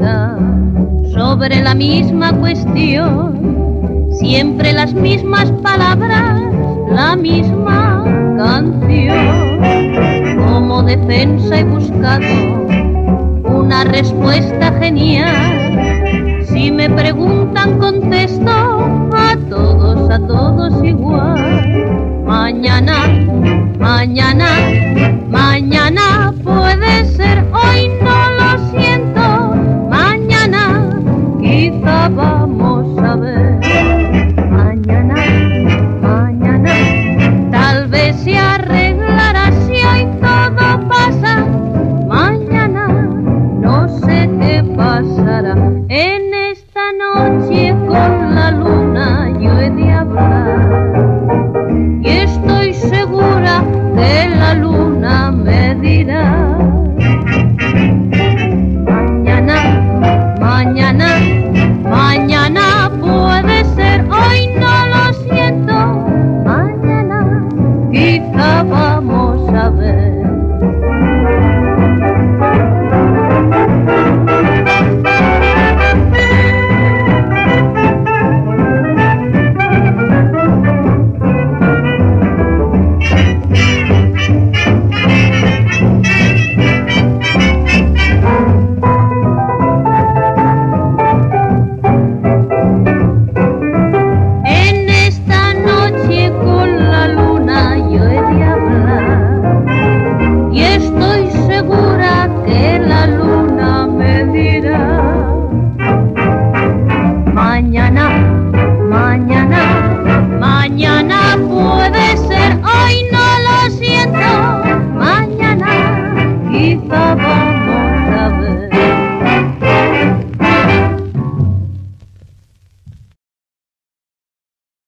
pregunta sobre la misma cuestión, siempre las mismas palabras, la misma canción. Como defensa he buscado una respuesta genial. Si me preguntan contesto a todos igual. Mañana, mañana, mañana puede ser, hoy no lo siento. Mañana quizá vamos a ver. Mañana, mañana, tal vez se arreglará si hoy todo pasa. Mañana no sé qué pasará.